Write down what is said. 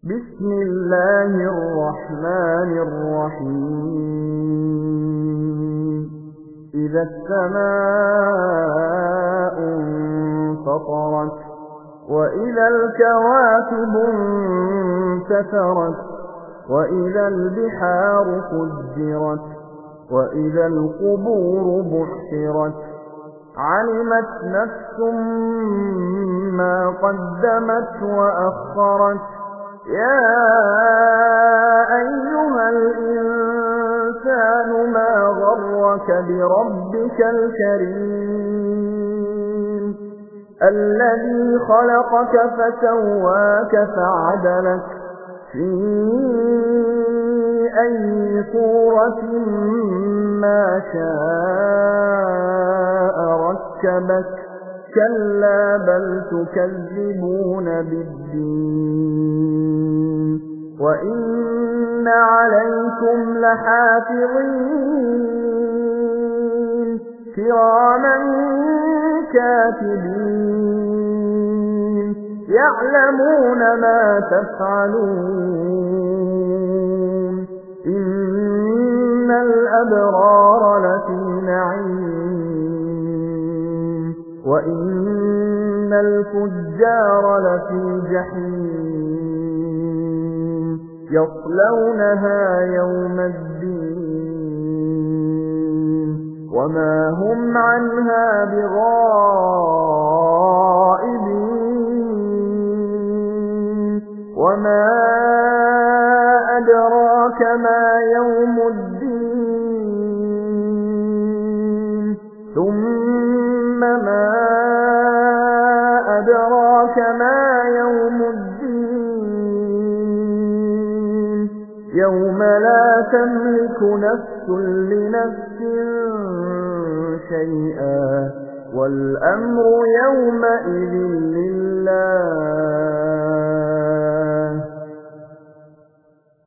بسم الله الرحمن الرحيم إذا السماء انفطرت وإذا الكواكب انتثرت وإذا البحار فجرت وإذا القبور بحثرت علمت نفس ما قدمت وأخرت يا أيها الإنسان ما غرك بربك الكريم الذي خلقك فسواك فعدلك في أي صورة ما شاء ركبك كلا بل تكذبون بالدين وإن عليكم لحافظين كراما كاتبين يعلمون ما تفعلون إن الأبرار لفي نعيم وإن الفجار لفي جحيم يصلونها يوم الدين وما هم عنها بغائبين وما أدراك ما يوم الدين ثم ما أدراك ما يوم الدين يوم لا تملك نفس لنفس شيئا والأمر يومئذ لله